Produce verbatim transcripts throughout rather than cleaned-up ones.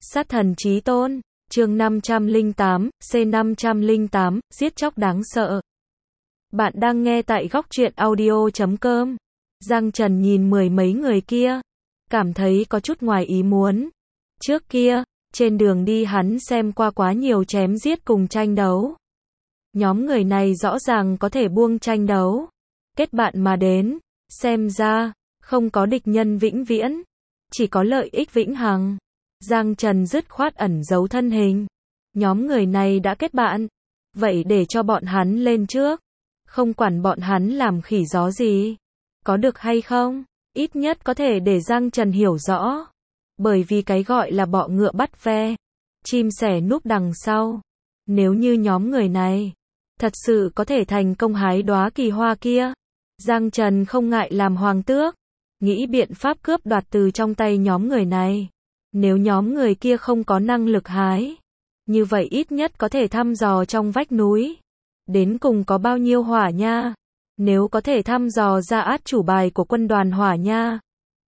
Sát thần chí tôn, chương năm trăm lẻ tám, C năm trăm lẻ tám, giết chóc đáng sợ. Bạn đang nghe tại góc truyện audio chấm com. Giang Trần nhìn mười mấy người kia, cảm thấy có chút ngoài ý muốn. Trước kia, trên đường đi hắn xem qua quá nhiều chém giết cùng tranh đấu. Nhóm người này rõ ràng có thể buông tranh đấu, kết bạn mà đến, xem ra, không có địch nhân vĩnh viễn, chỉ có lợi ích vĩnh hằng. Giang Trần dứt khoát ẩn giấu thân hình. Nhóm người này đã kết bạn, vậy để cho bọn hắn lên trước, không quản bọn hắn làm khỉ gió gì, có được hay không, ít nhất có thể để Giang Trần hiểu rõ. Bởi vì cái gọi là bọ ngựa bắt ve, chim sẻ núp đằng sau. Nếu như nhóm người này thật sự có thể thành công hái đóa kỳ hoa kia, Giang Trần không ngại làm hoàng tước, nghĩ biện pháp cướp đoạt từ trong tay nhóm người này. Nếu nhóm người kia không có năng lực hái, như vậy ít nhất có thể thăm dò trong vách núi, đến cùng có bao nhiêu hỏa nha. Nếu có thể thăm dò ra át chủ bài của quân đoàn hỏa nha,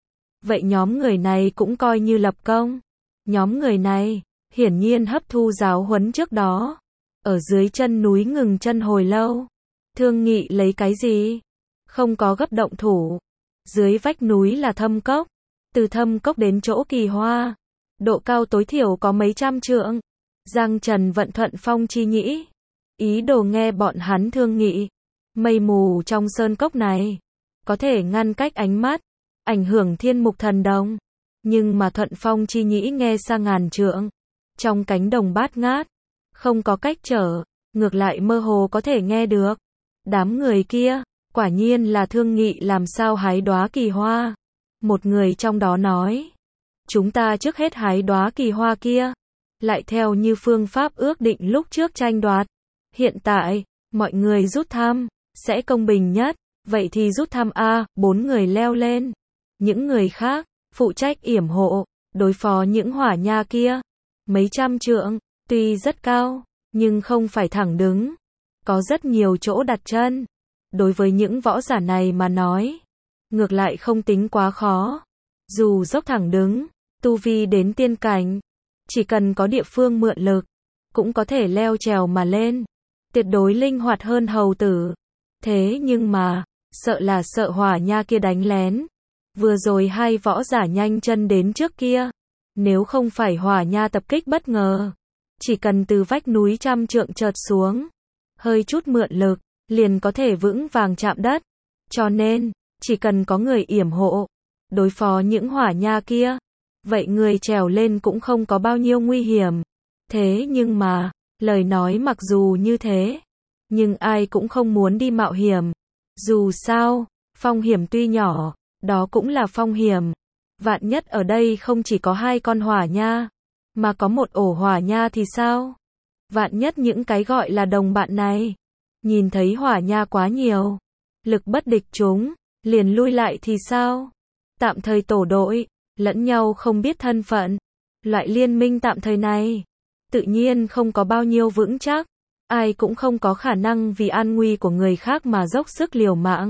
vậy nhóm người này cũng coi như lập công. Nhóm người này, hiển nhiên hấp thu giáo huấn trước đó, ở dưới chân núi ngừng chân hồi lâu. Thương nghị lấy cái gì? Không có gấp động thủ. Dưới vách núi là thâm cốc, từ thâm cốc đến chỗ kỳ hoa, độ cao tối thiểu có mấy trăm trượng. Giang Trần vận thuận phong chi nhĩ, ý đồ nghe bọn hắn thương nghị. Mây mù trong sơn cốc này, có thể ngăn cách ánh mắt, ảnh hưởng thiên mục thần đồng. Nhưng mà thuận phong chi nhĩ nghe xa ngàn trượng, trong cánh đồng bát ngát, không có cách trở, ngược lại mơ hồ có thể nghe được. Đám người kia, quả nhiên là thương nghị làm sao hái đóa kỳ hoa. Một người trong đó nói, chúng ta trước hết hái đóa kỳ hoa kia, lại theo như phương pháp ước định lúc trước tranh đoạt. Hiện tại, mọi người rút thăm, sẽ công bình nhất, vậy thì rút thăm A. Bốn người leo lên, những người khác, phụ trách yểm hộ, đối phó những hỏa nha kia. Mấy trăm trượng, tuy rất cao, nhưng không phải thẳng đứng, có rất nhiều chỗ đặt chân. Đối với những võ giả này mà nói, ngược lại không tính quá khó. Dù dốc thẳng đứng, tu vi đến tiên cảnh, chỉ cần có địa phương mượn lực, cũng có thể leo trèo mà lên, tuyệt đối linh hoạt hơn hầu tử. Thế nhưng mà, sợ là sợ hỏa nha kia đánh lén. Vừa rồi hai võ giả nhanh chân đến trước kia, nếu không phải hỏa nha tập kích bất ngờ, chỉ cần từ vách núi trăm trượng chợt xuống, hơi chút mượn lực, liền có thể vững vàng chạm đất. Cho nên, chỉ cần có người yểm hộ, đối phó những hỏa nha kia, vậy người trèo lên cũng không có bao nhiêu nguy hiểm. Thế nhưng mà, lời nói mặc dù như thế, nhưng ai cũng không muốn đi mạo hiểm. Dù sao, phong hiểm tuy nhỏ, đó cũng là phong hiểm. Vạn nhất ở đây không chỉ có hai con hỏa nha, mà có một ổ hỏa nha thì sao? Vạn nhất những cái gọi là đồng bạn này, nhìn thấy hỏa nha quá nhiều, lực bất địch chúng, liền lui lại thì sao? Tạm thời tổ đội, lẫn nhau không biết thân phận. Loại liên minh tạm thời này, tự nhiên không có bao nhiêu vững chắc. Ai cũng không có khả năng vì an nguy của người khác mà dốc sức liều mạng.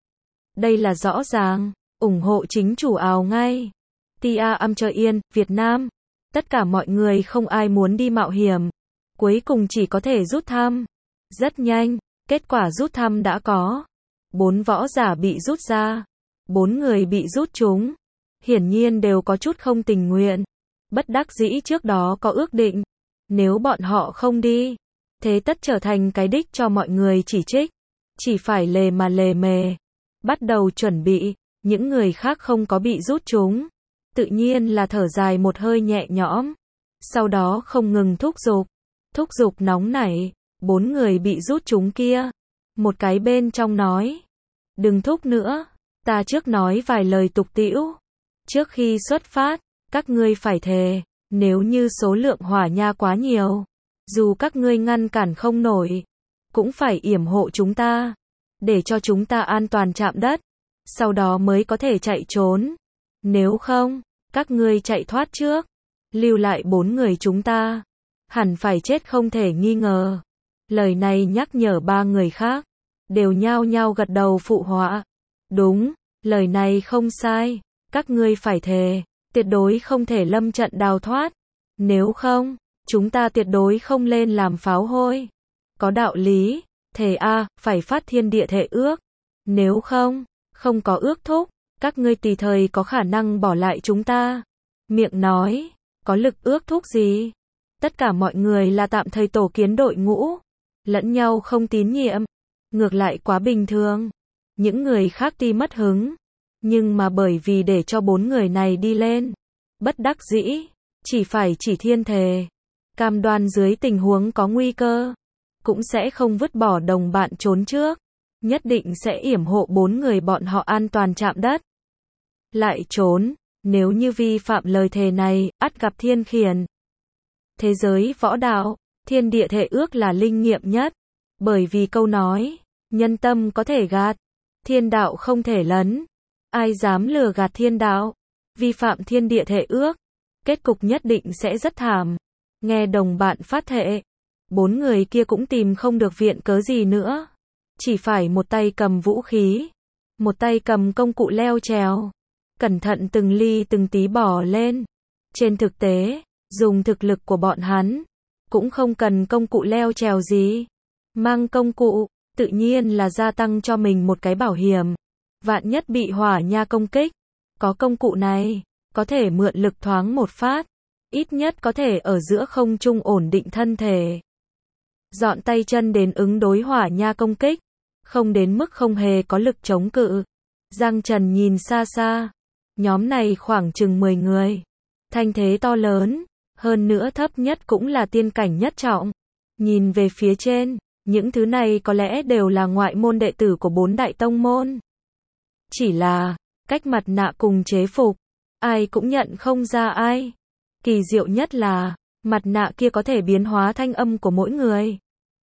Đây là rõ ràng, ủng hộ chính chủ ào ngay. Tia âm cho yên, Việt Nam. Tất cả mọi người không ai muốn đi mạo hiểm. Cuối cùng chỉ có thể rút thăm. Rất nhanh, kết quả rút thăm đã có. Bốn võ giả bị rút ra. Bốn người bị rút trúng. Hiển nhiên đều có chút không tình nguyện. Bất đắc dĩ trước đó có ước định. Nếu bọn họ không đi, thế tất trở thành cái đích cho mọi người chỉ trích. Chỉ phải lề mà lề mề. Bắt đầu chuẩn bị, những người khác không có bị rút trúng. Tự nhiên là thở dài một hơi nhẹ nhõm. Sau đó không ngừng thúc giục. Thúc giục nóng nảy. Bốn người bị rút trúng kia. Một cái bên trong nói, đừng thúc nữa. Ta trước nói vài lời tục tĩu. Trước khi xuất phát, các ngươi phải thề, nếu như số lượng hỏa nha quá nhiều, dù các ngươi ngăn cản không nổi, cũng phải yểm hộ chúng ta, để cho chúng ta an toàn chạm đất, sau đó mới có thể chạy trốn. Nếu không, các ngươi chạy thoát trước, lưu lại bốn người chúng ta, hẳn phải chết không thể nghi ngờ. Lời này nhắc nhở ba người khác, đều nhao nhao gật đầu phụ họa. Đúng, lời này không sai, các ngươi phải thề, tuyệt đối không thể lâm trận đào thoát. Nếu không, chúng ta tuyệt đối không lên làm pháo hôi. Có đạo lý, thề a, phải phát thiên địa thể ước. Nếu không, không có ước thúc, các ngươi tùy thời có khả năng bỏ lại chúng ta. Miệng nói, có lực ước thúc gì? Tất cả mọi người là tạm thời tổ kiến đội ngũ, lẫn nhau không tín nhiệm, ngược lại quá bình thường. Những người khác tuy mất hứng, nhưng mà bởi vì để cho bốn người này đi lên, bất đắc dĩ, chỉ phải chỉ thiên thề, cam đoan dưới tình huống có nguy cơ, cũng sẽ không vứt bỏ đồng bạn trốn trước, nhất định sẽ yểm hộ bốn người bọn họ an toàn chạm đất. Lại trốn, nếu như vi phạm lời thề này, ắt gặp thiên khiển. Thế giới võ đạo, thiên địa thể ước là linh nghiệm nhất, bởi vì câu nói, nhân tâm có thể gạt, thiên đạo không thể lấn. Ai dám lừa gạt thiên đạo, vi phạm thiên địa thể ước, kết cục nhất định sẽ rất thảm. Nghe đồng bạn phát thệ, bốn người kia cũng tìm không được viện cớ gì nữa, chỉ phải một tay cầm vũ khí, một tay cầm công cụ leo trèo, cẩn thận từng ly từng tí bỏ lên. Trên thực tế, dùng thực lực của bọn hắn, cũng không cần công cụ leo trèo gì. Mang công cụ, tự nhiên là gia tăng cho mình một cái bảo hiểm. Vạn nhất bị hỏa nha công kích, có công cụ này, có thể mượn lực thoáng một phát, ít nhất có thể ở giữa không trung ổn định thân thể. Dọn tay chân đến ứng đối hỏa nha công kích, không đến mức không hề có lực chống cự. Giang Trần nhìn xa xa, nhóm này khoảng chừng mười người, thanh thế to lớn, hơn nữa thấp nhất cũng là tiên cảnh nhất trọng. Nhìn về phía trên, những thứ này có lẽ đều là ngoại môn đệ tử của bốn đại tông môn. Chỉ là, cách mặt nạ cùng chế phục, ai cũng nhận không ra ai. Kỳ diệu nhất là, mặt nạ kia có thể biến hóa thanh âm của mỗi người,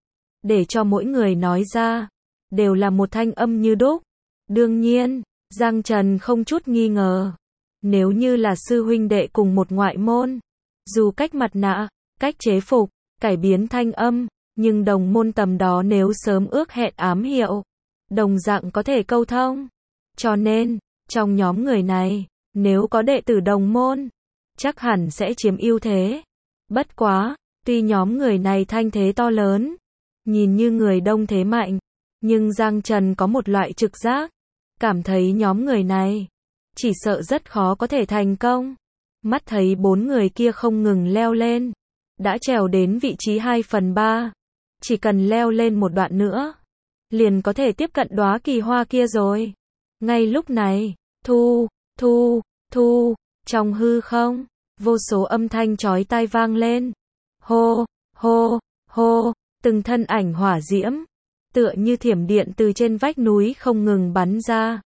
để cho mỗi người nói ra, đều là một thanh âm như đúc. Đương nhiên, Giang Trần không chút nghi ngờ, nếu như là sư huynh đệ cùng một ngoại môn, dù cách mặt nạ, cách chế phục, cải biến thanh âm, nhưng đồng môn tầm đó nếu sớm ước hẹn ám hiệu, đồng dạng có thể câu thông. Cho nên, trong nhóm người này, nếu có đệ tử đồng môn, chắc hẳn sẽ chiếm ưu thế. Bất quá, tuy nhóm người này thanh thế to lớn, nhìn như người đông thế mạnh, nhưng Giang Trần có một loại trực giác, cảm thấy nhóm người này, chỉ sợ rất khó có thể thành công. Mắt thấy bốn người kia không ngừng leo lên, đã trèo đến vị trí hai phần ba, chỉ cần leo lên một đoạn nữa, liền có thể tiếp cận đóa kỳ hoa kia rồi. Ngay lúc này, thu, thu, thu, trong hư không, vô số âm thanh chói tai vang lên. Hô, hô, hô, từng thân ảnh hỏa diễm, tựa như thiểm điện từ trên vách núi không ngừng bắn ra.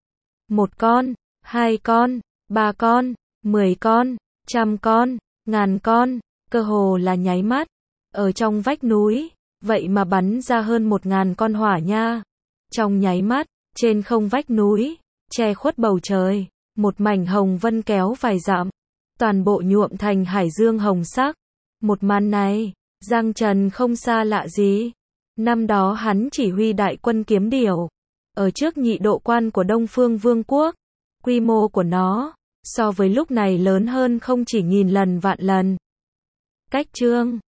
Một con, hai con, ba con, mười con, trăm con, ngàn con, cơ hồ là nháy mắt. Ở trong vách núi, vậy mà bắn ra hơn một ngàn con hỏa nha. Trong nháy mắt, trên không vách núi, che khuất bầu trời, một mảnh hồng vân kéo vài dặm, toàn bộ nhuộm thành hải dương hồng sắc. Một màn này, Giang Trần không xa lạ gì. Năm đó hắn chỉ huy đại quân kiếm điểu, ở trước nhị độ quan của Đông Phương Vương quốc, quy mô của nó, so với lúc này lớn hơn không chỉ nghìn lần vạn lần. Cách chương